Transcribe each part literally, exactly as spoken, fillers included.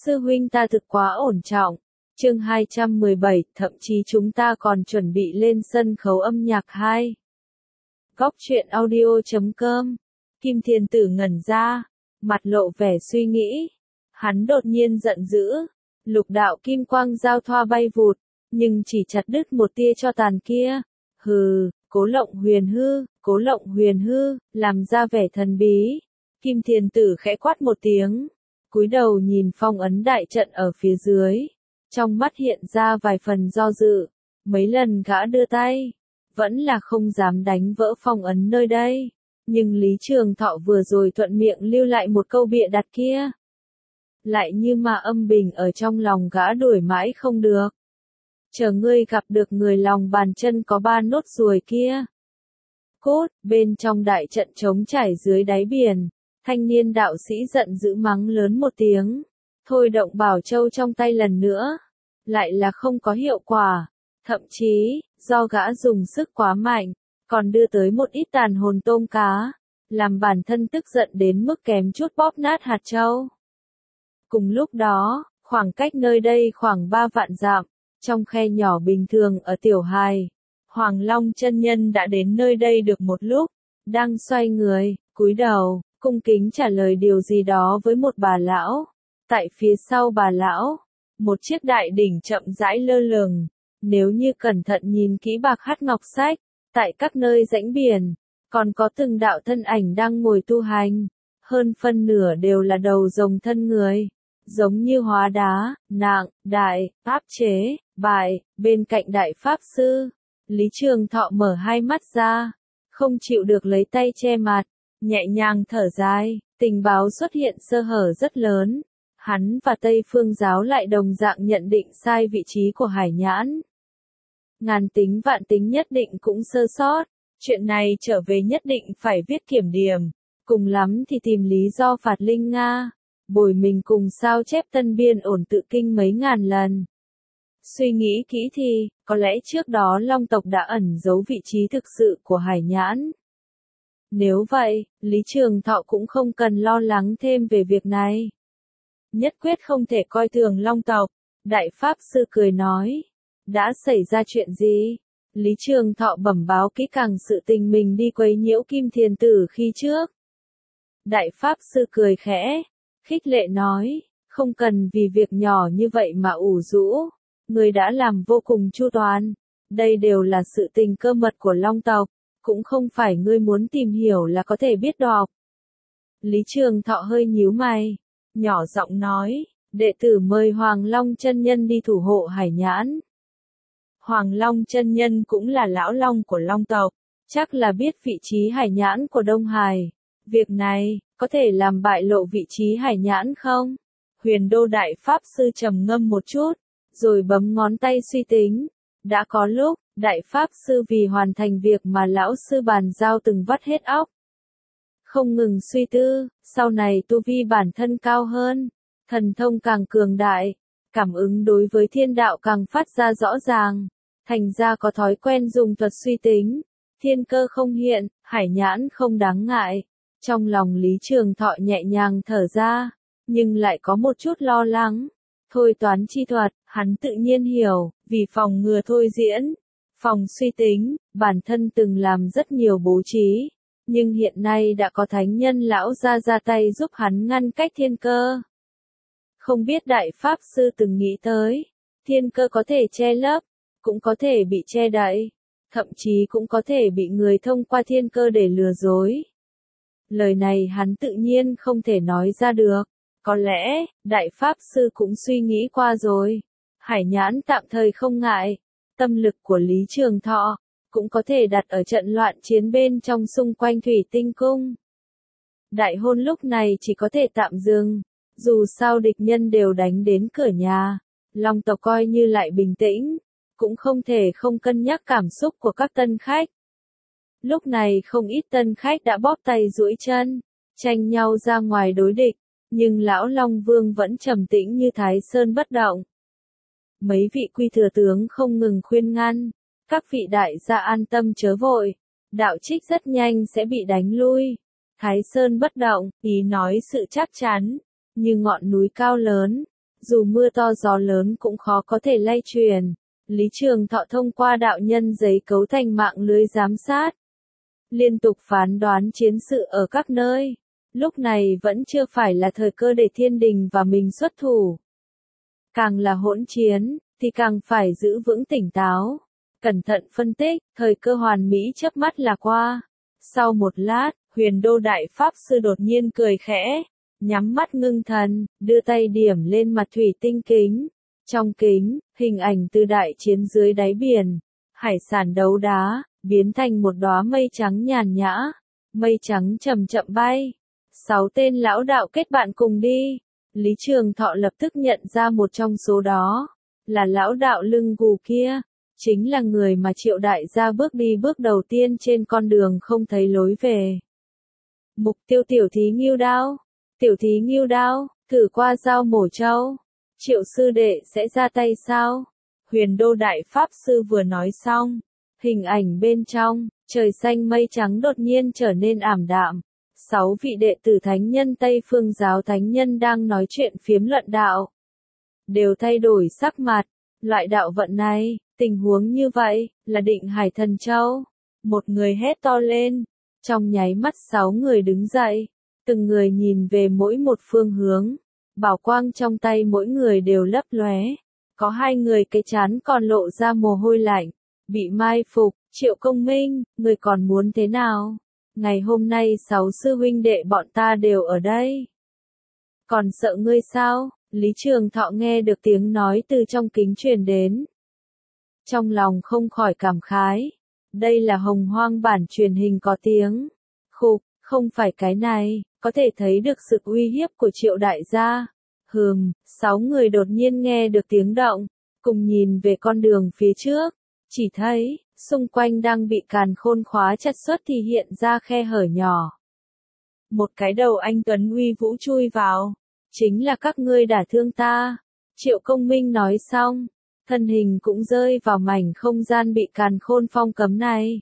sư huynh ta thực quá ổn trọng. Chương hai trăm mười bảy, thậm chí chúng ta còn chuẩn bị lên sân khấu âm nhạc hai. Góc truyện audio chấm com. Kim Thiên Tử ngẩn ra, mặt lộ vẻ suy nghĩ. Hắn đột nhiên giận dữ, lục đạo kim quang giao thoa bay vụt, nhưng chỉ chặt đứt một tia cho tàn kia. Hừ, Cố Lộng Huyền hư, Cố Lộng Huyền hư, làm ra vẻ thần bí. Kim Thiên Tử khẽ quát một tiếng, cúi đầu nhìn phong ấn đại trận ở phía dưới. Trong mắt hiện ra vài phần do dự, mấy lần gã đưa tay, vẫn là không dám đánh vỡ phong ấn nơi đây. Nhưng Lý Trường Thọ vừa rồi thuận miệng lưu lại một câu bịa đặt kia. Lại như mà âm bình ở trong lòng gã đuổi mãi không được. Chờ ngươi gặp được người lòng bàn chân có ba nốt ruồi kia. Cốt, bên trong đại trận trống trải dưới đáy biển, thanh niên đạo sĩ giận dữ mắng lớn một tiếng. Thôi động bảo châu trong tay lần nữa. Lại là không có hiệu quả. Thậm chí, do gã dùng sức quá mạnh, còn đưa tới một ít tàn hồn tôm cá, làm bản thân tức giận đến mức kém chút bóp nát hạt châu. Cùng lúc đó, khoảng cách nơi đây khoảng ba vạn dặm, trong khe nhỏ bình thường ở Tiểu Hài, Hoàng Long chân nhân đã đến nơi đây được một lúc, đang xoay người, cúi đầu, cung kính trả lời điều gì đó với một bà lão. Tại phía sau bà lão, một chiếc đại đỉnh chậm rãi lơ lửng, nếu như cẩn thận nhìn kỹ bạc hắc ngọc sách, tại các nơi rãnh biển, còn có từng đạo thân ảnh đang ngồi tu hành, hơn phân nửa đều là đầu rồng thân người, giống như hóa đá, nạng, đại, áp chế, bại, bên cạnh đại pháp sư. Lý Trường Thọ mở hai mắt ra, không chịu được lấy tay che mặt, nhẹ nhàng thở dài, tình báo xuất hiện sơ hở rất lớn. Hắn và Tây Phương giáo lại đồng dạng nhận định sai vị trí của Hải Nhãn. Ngàn tính vạn tính nhất định cũng sơ sót, chuyện này trở về nhất định phải viết kiểm điểm, cùng lắm thì tìm lý do phạt Linh Nga, bồi mình cùng sao chép tân biên ổn tự kinh mấy ngàn lần. Suy nghĩ kỹ thì, có lẽ trước đó Long tộc đã ẩn giấu vị trí thực sự của Hải Nhãn. Nếu vậy, Lý Trường Thọ cũng không cần lo lắng thêm về việc này. Nhất quyết không thể coi thường Long tộc, Đại Pháp Sư cười nói. Đã xảy ra chuyện gì? Lý Trường Thọ bẩm báo kỹ càng sự tình mình đi quấy nhiễu Kim Thiên Tử khi trước. Đại Pháp Sư cười khẽ, khích lệ nói, không cần vì việc nhỏ như vậy mà ủ rũ. Người đã làm vô cùng chu toàn. Đây đều là sự tình cơ mật của Long tộc, cũng không phải ngươi muốn tìm hiểu là có thể biết đọc. Lý Trường Thọ hơi nhíu mày, nhỏ giọng nói, đệ tử mời Hoàng Long chân nhân đi thủ hộ Hải Nhãn. Hoàng Long chân nhân cũng là lão long của Long tộc, chắc là biết vị trí Hải Nhãn của Đông Hải. Việc này, có thể làm bại lộ vị trí Hải Nhãn không? Huyền Đô Đại Pháp Sư trầm ngâm một chút, rồi bấm ngón tay suy tính. Đã có lúc, Đại Pháp Sư vì hoàn thành việc mà lão sư bàn giao từng vắt hết óc. Không ngừng suy tư, sau này tu vi bản thân cao hơn, thần thông càng cường đại, cảm ứng đối với thiên đạo càng phát ra rõ ràng, thành ra có thói quen dùng thuật suy tính, thiên cơ không hiện, Hải Nhãn không đáng ngại. Trong lòng Lý Trường Thọ nhẹ nhàng thở ra, nhưng lại có một chút lo lắng. Thôi toán chi thuật, hắn tự nhiên hiểu, vì phòng ngừa thôi diễn, phòng suy tính, bản thân từng làm rất nhiều bố trí. Nhưng hiện nay đã có thánh nhân lão ra ra tay giúp hắn ngăn cách thiên cơ. Không biết Đại Pháp Sư từng nghĩ tới, thiên cơ có thể che lấp, cũng có thể bị che đậy, thậm chí cũng có thể bị người thông qua thiên cơ để lừa dối. Lời này hắn tự nhiên không thể nói ra được. Có lẽ, Đại Pháp Sư cũng suy nghĩ qua rồi. Hải Nhãn tạm thời không ngại. Tâm lực của Lý Trường Thọ cũng có thể đặt ở trận loạn chiến bên trong xung quanh Thủy Tinh Cung. Đại hôn lúc này chỉ có thể tạm dừng. Dù sao địch nhân đều đánh đến cửa nhà, Long tộc coi như lại bình tĩnh, cũng không thể không cân nhắc cảm xúc của các tân khách. Lúc này không ít tân khách đã bóp tay duỗi chân, tranh nhau ra ngoài đối địch, nhưng lão Long Vương vẫn trầm tĩnh như Thái Sơn bất động. Mấy vị quy thừa tướng không ngừng khuyên ngăn, các vị đại gia an tâm chớ vội, đạo trích rất nhanh sẽ bị đánh lui. Thái Sơn bất động, ý nói sự chắc chắn, như ngọn núi cao lớn, dù mưa to gió lớn cũng khó có thể lay truyền. Lý Trường Thọ thông qua đạo nhân giấy cấu thành mạng lưới giám sát, liên tục phán đoán chiến sự ở các nơi. Lúc này vẫn chưa phải là thời cơ để thiên đình và mình xuất thủ. Càng là hỗn chiến, thì càng phải giữ vững tỉnh táo, cẩn thận phân tích, thời cơ hoàn mỹ chớp mắt là qua. Sau một lát, Huyền Đô Đại Pháp Sư đột nhiên cười khẽ, nhắm mắt ngưng thần, đưa tay điểm lên mặt thủy tinh kính. Trong kính, hình ảnh từ đại chiến dưới đáy biển, hải sản đấu đá, biến thành một đóa mây trắng nhàn nhã. Mây trắng chậm chậm bay. Sáu tên lão đạo kết bạn cùng đi. Lý Trường Thọ lập tức nhận ra một trong số đó, là lão đạo lưng gù kia, chính là người mà Triệu đại gia bước đi bước đầu tiên trên con đường không thấy lối về. Mục tiêu tiểu thí Ngưu Đao, tiểu thí Ngưu Đao, thử qua dao mổ trâu. Triệu sư đệ sẽ ra tay sao? Huyền Đô Đại Pháp Sư vừa nói xong, hình ảnh bên trong, trời xanh mây trắng đột nhiên trở nên ảm đạm. Sáu vị đệ tử thánh nhân Tây Phương giáo thánh nhân đang nói chuyện phiếm luận đạo, đều thay đổi sắc mặt. Loại đạo vận này, tình huống như vậy, là Định Hải Thần Châu. Một người hét to lên, trong nháy mắt sáu người đứng dậy, từng người nhìn về mỗi một phương hướng. Bảo quang trong tay mỗi người đều lấp lóe. Có hai người cái trán còn lộ ra mồ hôi lạnh, bị mai phục. Triệu Công Minh, người còn muốn thế nào? Ngày hôm nay sáu sư huynh đệ bọn ta đều ở đây. Còn sợ ngươi sao? Lý Trường Thọ nghe được tiếng nói từ trong kính truyền đến. Trong lòng không khỏi cảm khái. Đây là Hồng Hoang bản truyền hình có tiếng. Khục, không phải cái này, có thể thấy được sự uy hiếp của Triệu đại gia. Hừm, sáu người đột nhiên nghe được tiếng động, cùng nhìn về con đường phía trước. Chỉ thấy, xung quanh đang bị càn khôn khóa chặt xuất thì hiện ra khe hở nhỏ. Một cái đầu anh tuấn uy vũ chui vào. Chính là các ngươi đả thương ta. Triệu Công Minh nói xong, thân hình cũng rơi vào mảnh không gian bị càn khôn phong cấm này.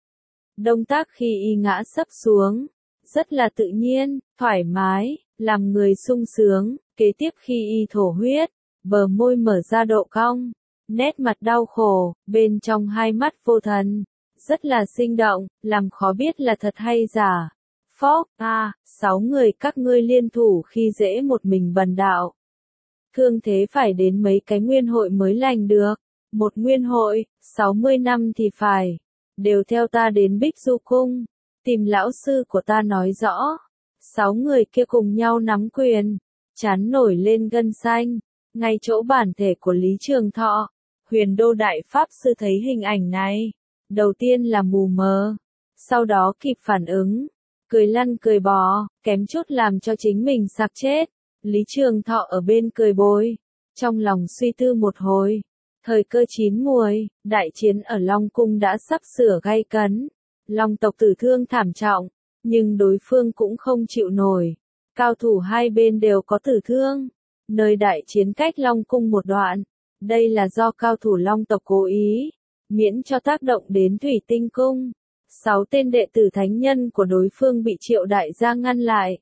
Động tác khi y ngã sấp xuống, rất là tự nhiên, thoải mái, làm người sung sướng. Kế tiếp khi y thổ huyết, bờ môi mở ra độ cong, nét mặt đau khổ, bên trong hai mắt vô thần, rất là sinh động, làm khó biết là thật hay giả. Phóc, à, sáu người các ngươi liên thủ khi dễ một mình bần đạo. Thương thế phải đến mấy cái nguyên hội mới lành được. Một nguyên hội, sáu mươi năm thì phải. Đều theo ta đến Bích Du Cung, tìm lão sư của ta nói rõ. Sáu người kia cùng nhau nắm quyền, chán nổi lên gân xanh, ngay chỗ bản thể của Lý Trường Thọ. Huyền Đô Đại Pháp Sư thấy hình ảnh này, đầu tiên là mù mờ, sau đó kịp phản ứng, cười lăn cười bò, kém chút làm cho chính mình sặc chết. Lý Trường Thọ ở bên cười bồi, trong lòng suy tư một hồi. Thời cơ chín muồi, đại chiến ở Long Cung đã sắp sửa gay cấn. Long tộc tử thương thảm trọng, nhưng đối phương cũng không chịu nổi. Cao thủ hai bên đều có tử thương. Nơi đại chiến cách Long Cung một đoạn. Đây là do cao thủ Long tộc cố ý, miễn cho tác động đến Thủy Tinh Cung. Sáu tên đệ tử thánh nhân của đối phương bị Triệu đại gia ngăn lại.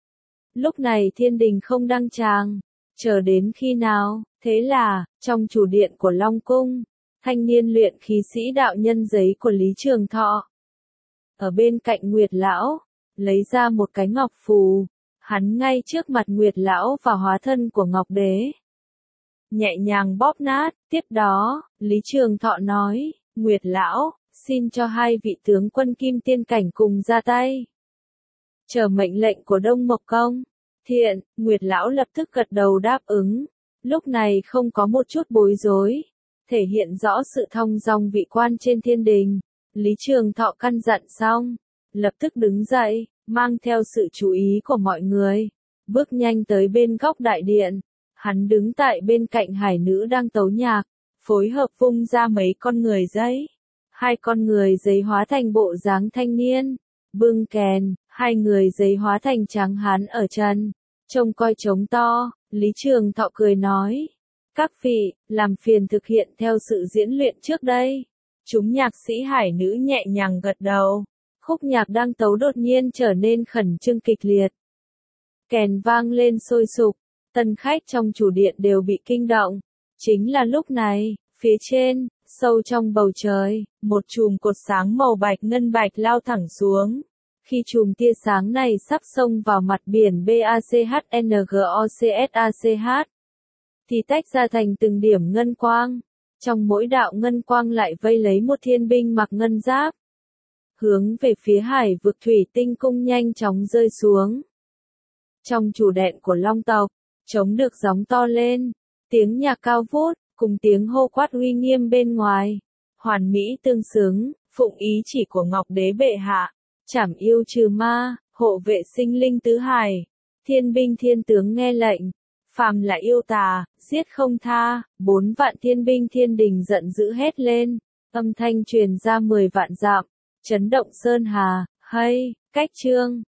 Lúc này thiên đình không đăng tràng, chờ đến khi nào? Thế là, trong chủ điện của Long Cung, thanh niên luyện khí sĩ đạo nhân giấy của Lý Trường Thọ. Ở bên cạnh Nguyệt Lão, lấy ra một cái ngọc phù, hắn ngay trước mặt Nguyệt Lão và hóa thân của Ngọc Đế. Nhẹ nhàng bóp nát, tiếp đó, Lý Trường Thọ nói, Nguyệt Lão, xin cho hai vị tướng quân Kim Tiên Cảnh cùng ra tay. Chờ mệnh lệnh của Đông Mộc Công. Thiện, Nguyệt Lão lập tức gật đầu đáp ứng. Lúc này không có một chút bối rối, thể hiện rõ sự thong dong vị quan trên thiên đình. Lý Trường Thọ căn dặn xong, lập tức đứng dậy, mang theo sự chú ý của mọi người, bước nhanh tới bên góc đại điện. Hắn đứng tại bên cạnh hải nữ đang tấu nhạc, phối hợp vung ra mấy con người giấy. Hai con người giấy hóa thành bộ dáng thanh niên, bưng kèn, hai người giấy hóa thành tráng hán ở chân, trông coi trống to. Lý Trường Thọ cười nói, các vị, làm phiền thực hiện theo sự diễn luyện trước đây. Chúng nhạc sĩ hải nữ nhẹ nhàng gật đầu, khúc nhạc đang tấu đột nhiên trở nên khẩn trương kịch liệt. Kèn vang lên sôi sục, Tân khách trong chủ điện đều bị kinh động. Chính là lúc này, phía trên, sâu trong bầu trời, một chùm cột sáng màu bạch ngân bạch lao thẳng xuống. Khi chùm tia sáng này sắp xông vào mặt biển BACHNGOCSACH, thì tách ra thành từng điểm ngân quang. Trong mỗi đạo ngân quang lại vây lấy một thiên binh mặc ngân giáp. Hướng về phía hải vực thủy tinh cung nhanh chóng rơi xuống. Trong chủ điện của Long tộc, trống được gióng to lên, tiếng nhạc cao vút, cùng tiếng hô quát uy nghiêm bên ngoài. Hoàn mỹ tương xứng, phụng ý chỉ của Ngọc Đế bệ hạ, trảm yêu trừ ma, hộ vệ sinh linh tứ hải. Thiên binh thiên tướng nghe lệnh, phàm là yêu tà, giết không tha. Bốn vạn thiên binh thiên đình giận dữ hét lên, âm thanh truyền ra mười vạn dặm, chấn động sơn hà. Hay, cách chương